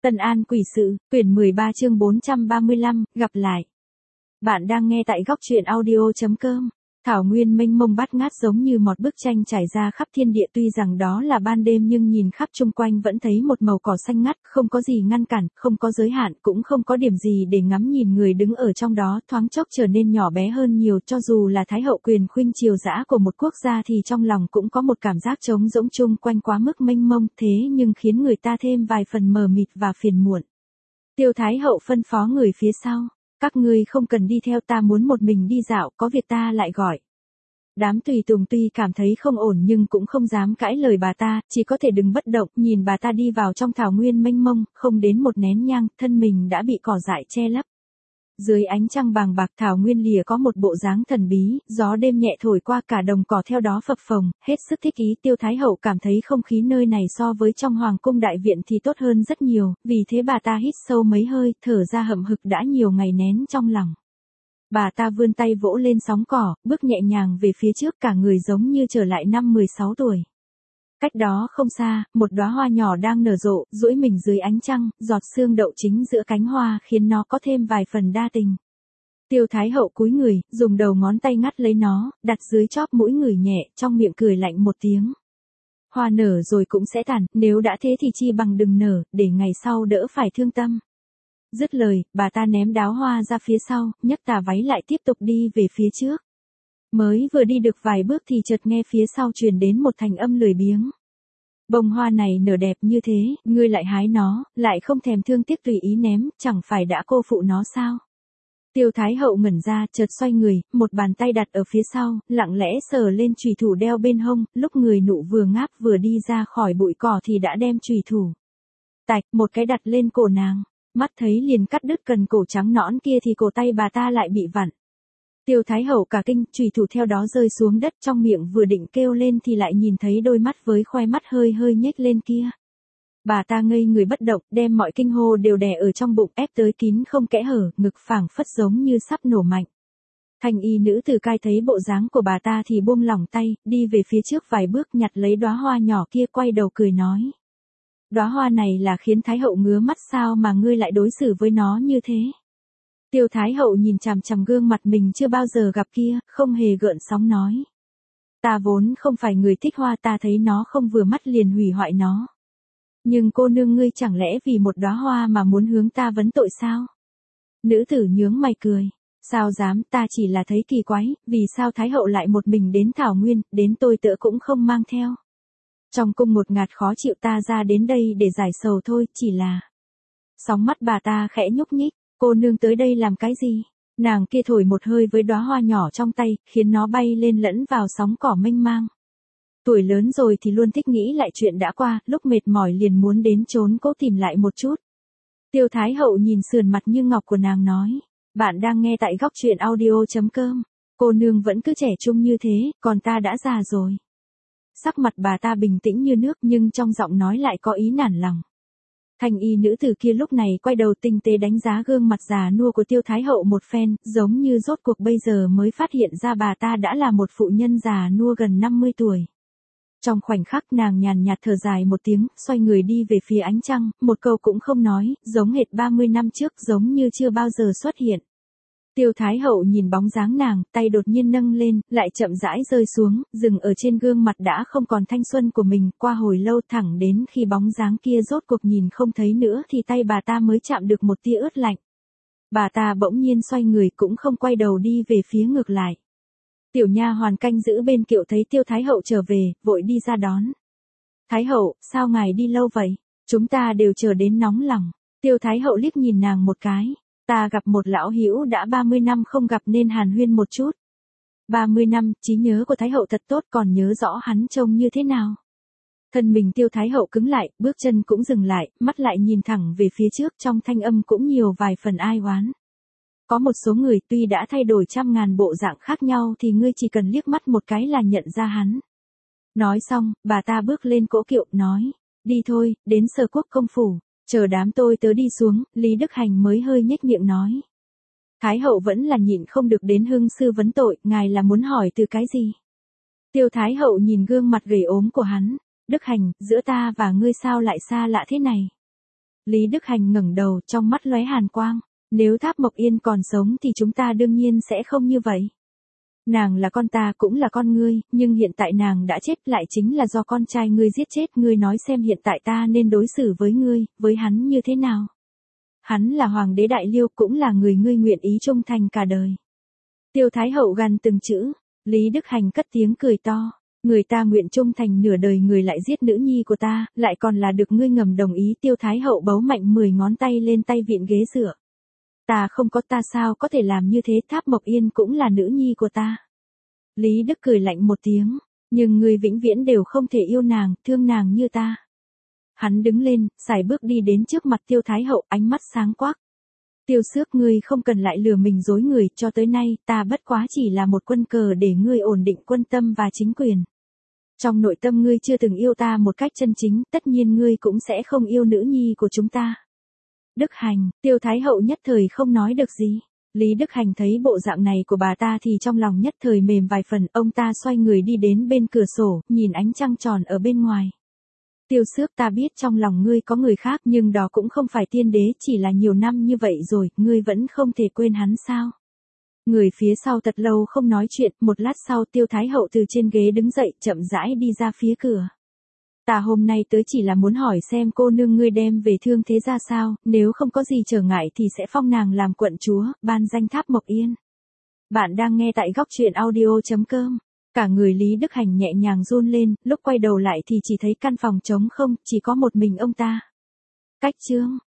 Tân An Quỷ Sự, quyển 13 chương 435, gặp lại. Bạn đang nghe tại góc truyện audio.com. Thảo nguyên mênh mông bát ngát giống như một bức tranh trải ra khắp thiên địa, tuy rằng đó là ban đêm nhưng nhìn khắp chung quanh vẫn thấy một màu cỏ xanh ngắt, không có gì ngăn cản, không có giới hạn, cũng không có điểm gì để ngắm nhìn. Người đứng ở trong đó thoáng chốc trở nên nhỏ bé hơn nhiều, cho dù là Thái hậu quyền khuynh triều dã của một quốc gia thì trong lòng cũng có một cảm giác trống rỗng chung quanh quá mức mênh mông, thế nhưng khiến người ta thêm vài phần mờ mịt và phiền muộn. Tiêu Thái hậu phân phó người phía sau. Các ngươi không cần đi theo, ta muốn một mình đi dạo, có việc ta lại gọi. Đám tùy tùng tuy cảm thấy không ổn nhưng cũng không dám cãi lời bà ta, chỉ có thể đứng bất động, nhìn bà ta đi vào trong thảo nguyên mênh mông, không đến một nén nhang, thân mình đã bị cỏ dại che lấp. Dưới ánh trăng bàng bạc, thảo nguyên lìa có một bộ dáng thần bí, gió đêm nhẹ thổi qua, cả đồng cỏ theo đó phập phồng, hết sức thích ý. Tiêu Thái hậu cảm thấy không khí nơi này so với trong hoàng cung đại viện thì tốt hơn rất nhiều, vì thế bà ta hít sâu mấy hơi, thở ra hậm hực đã nhiều ngày nén trong lòng. Bà ta vươn tay vỗ lên sóng cỏ, bước nhẹ nhàng về phía trước, cả người giống như trở lại năm 16 tuổi. Cách đó không xa, một đóa hoa nhỏ đang nở rộ, duỗi mình dưới ánh trăng, giọt sương đậu chính giữa cánh hoa khiến nó có thêm vài phần đa tình. Tiêu Thái hậu cúi người, dùng đầu ngón tay ngắt lấy nó, đặt dưới chóp mũi ngửi nhẹ, trong miệng cười lạnh một tiếng. Hoa nở rồi cũng sẽ tàn, nếu đã thế thì chi bằng đừng nở, để ngày sau đỡ phải thương tâm. Dứt lời, bà ta ném đóa hoa ra phía sau, nhấc tà váy lại tiếp tục đi về phía trước. Mới vừa đi được vài bước thì chợt nghe phía sau truyền đến một thành âm lười biếng. Bông hoa này nở đẹp như thế, ngươi lại hái nó, lại không thèm thương tiếc tùy ý ném, chẳng phải đã cô phụ nó sao? Tiêu Thái hậu ngẩn ra, chợt xoay người, một bàn tay đặt ở phía sau, lặng lẽ sờ lên chùy thủ đeo bên hông, lúc người nụ vừa ngáp vừa đi ra khỏi bụi cỏ thì đã đem chùy thủ. Tạch, một cái đặt lên cổ nàng, mắt thấy liền cắt đứt cần cổ trắng nõn kia thì cổ tay bà ta lại bị vặn. Tiêu Thái hậu cả kinh, chùy thủ theo đó rơi xuống đất, trong miệng vừa định kêu lên thì lại nhìn thấy đôi mắt với khoe mắt hơi hơi nhếch lên kia. Bà ta ngây người bất động, đem mọi kinh hô đều đè ở trong bụng, ép tới kín không kẽ hở, ngực phảng phất giống như sắp nổ mạnh. Thanh y nữ tử cai thấy bộ dáng của bà ta thì buông lỏng tay, đi về phía trước vài bước, nhặt lấy đóa hoa nhỏ kia, quay đầu cười nói. Đóa hoa này là khiến Thái hậu ngứa mắt sao mà ngươi lại đối xử với nó như thế? Tiêu Thái hậu nhìn chằm chằm gương mặt mình chưa bao giờ gặp kia, không hề gợn sóng nói. Ta vốn không phải người thích hoa, ta thấy nó không vừa mắt liền hủy hoại nó. Nhưng cô nương ngươi chẳng lẽ vì một đóa hoa mà muốn hướng ta vấn tội sao? Nữ tử nhướng mày cười. Sao dám, ta chỉ là thấy kỳ quái, vì sao Thái hậu lại một mình đến thảo nguyên, đến tôi tớ cũng không mang theo. Trong cung một ngạt khó chịu, ta ra đến đây để giải sầu thôi, chỉ là. Sóng mắt bà ta khẽ nhúc nhích. Cô nương tới đây làm cái gì? Nàng kia thổi một hơi với đóa hoa nhỏ trong tay, khiến nó bay lên lẫn vào sóng cỏ mênh mang. Tuổi lớn rồi thì luôn thích nghĩ lại chuyện đã qua, lúc mệt mỏi liền muốn đến chốn cố tìm lại một chút. Tiêu Thái hậu nhìn sườn mặt như ngọc của nàng nói. Bạn đang nghe tại góc truyện audio.com. Cô nương vẫn cứ trẻ trung như thế, còn ta đã già rồi. Sắc mặt bà ta bình tĩnh như nước nhưng trong giọng nói lại có ý nản lòng. Thanh y nữ tử kia lúc này quay đầu tinh tế đánh giá gương mặt già nua của Tiêu Thái hậu một phen, giống như rốt cuộc bây giờ mới phát hiện ra bà ta đã là một phụ nhân già nua gần 50 tuổi. Trong khoảnh khắc nàng nhàn nhạt thở dài một tiếng, xoay người đi về phía ánh trăng, một câu cũng không nói, giống hệt 30 năm trước, giống như chưa bao giờ xuất hiện. Tiêu Thái hậu nhìn bóng dáng nàng, tay đột nhiên nâng lên, lại chậm rãi rơi xuống, dừng ở trên gương mặt đã không còn thanh xuân của mình, qua hồi lâu thẳng đến khi bóng dáng kia rốt cuộc nhìn không thấy nữa thì tay bà ta mới chạm được một tia ướt lạnh. Bà ta bỗng nhiên xoay người cũng không quay đầu đi về phía ngược lại. Tiểu nha hoàn canh giữ bên kiệu thấy Tiêu Thái hậu trở về, vội đi ra đón. Thái hậu, sao ngài đi lâu vậy? Chúng ta đều chờ đến nóng lòng. Tiêu Thái hậu liếc nhìn nàng một cái. Ta gặp một lão hữu đã 30 năm không gặp nên hàn huyên một chút. 30 năm, trí nhớ của Thái hậu thật tốt, còn nhớ rõ hắn trông như thế nào. Thân mình Tiêu Thái hậu cứng lại, bước chân cũng dừng lại, mắt lại nhìn thẳng về phía trước, trong thanh âm cũng nhiều vài phần ai oán. Có một số người tuy đã thay đổi trăm ngàn bộ dạng khác nhau thì ngươi chỉ cần liếc mắt một cái là nhận ra hắn. Nói xong, bà ta bước lên cỗ kiệu, nói, đi thôi, đến Sở Quốc công phủ. Chờ đám tôi tớ đi xuống, Lý Đức Hành mới hơi nhếch miệng nói. Thái hậu vẫn là nhịn không được đến hưng sư vấn tội, ngài là muốn hỏi từ cái gì? Tiêu Thái hậu nhìn gương mặt gầy ốm của hắn. Đức Hành, giữa ta và ngươi sao lại xa lạ thế này? Lý Đức Hành ngẩng đầu, trong mắt lóe hàn quang. Nếu Tháp Mộc Yên còn sống thì chúng ta đương nhiên sẽ không như vậy. Nàng là con ta cũng là con ngươi, nhưng hiện tại nàng đã chết lại chính là do con trai ngươi giết chết. Ngươi nói xem hiện tại ta nên đối xử với ngươi, với hắn như thế nào? Hắn là hoàng đế Đại Liêu, cũng là người ngươi nguyện ý trung thành cả đời. Tiêu Thái Hậu gằn từng chữ. Lý Đức Hành cất tiếng cười to. Người ta nguyện trung thành nửa đời, người lại giết nữ nhi của ta, lại còn là được ngươi ngầm đồng ý. Tiêu Thái Hậu bấu mạnh 10 ngón tay lên tay vịn ghế dựa. Ta không có, ta sao có thể làm như thế? Tháp Mộc Yên cũng là nữ nhi của ta. Lý Đức cười lạnh một tiếng. Nhưng ngươi vĩnh viễn đều không thể yêu nàng, thương nàng như ta. Hắn đứng lên, sải bước đi đến trước mặt Tiêu Thái Hậu, ánh mắt sáng quắc. Tiêu Xước, ngươi không cần lại lừa mình dối người, cho tới nay, ta bất quá chỉ là một quân cờ để ngươi ổn định quân tâm và chính quyền. Trong nội tâm ngươi chưa từng yêu ta một cách chân chính, tất nhiên ngươi cũng sẽ không yêu nữ nhi của chúng ta. Đức Hành, Tiêu Thái Hậu nhất thời không nói được gì. Lý Đức Hành thấy bộ dạng này của bà ta thì trong lòng nhất thời mềm vài phần, ông ta xoay người đi đến bên cửa sổ, nhìn ánh trăng tròn ở bên ngoài. Tiêu Xước, ta biết trong lòng ngươi có người khác, nhưng đó cũng không phải tiên đế, chỉ là nhiều năm như vậy rồi, ngươi vẫn không thể quên hắn sao? Người phía sau thật lâu không nói chuyện, một lát sau Tiêu Thái Hậu từ trên ghế đứng dậy, chậm rãi đi ra phía cửa. Ta hôm nay tới chỉ là muốn hỏi xem cô nương ngươi đem về thương thế ra sao, nếu không có gì trở ngại thì sẽ phong nàng làm quận chúa, ban danh Tháp Mộc Yên. Bạn đang nghe tại góc truyện audio.com. Cả người Lý Đức Hành nhẹ nhàng run lên, lúc quay đầu lại thì chỉ thấy căn phòng trống không, chỉ có một mình ông ta. Cách chương.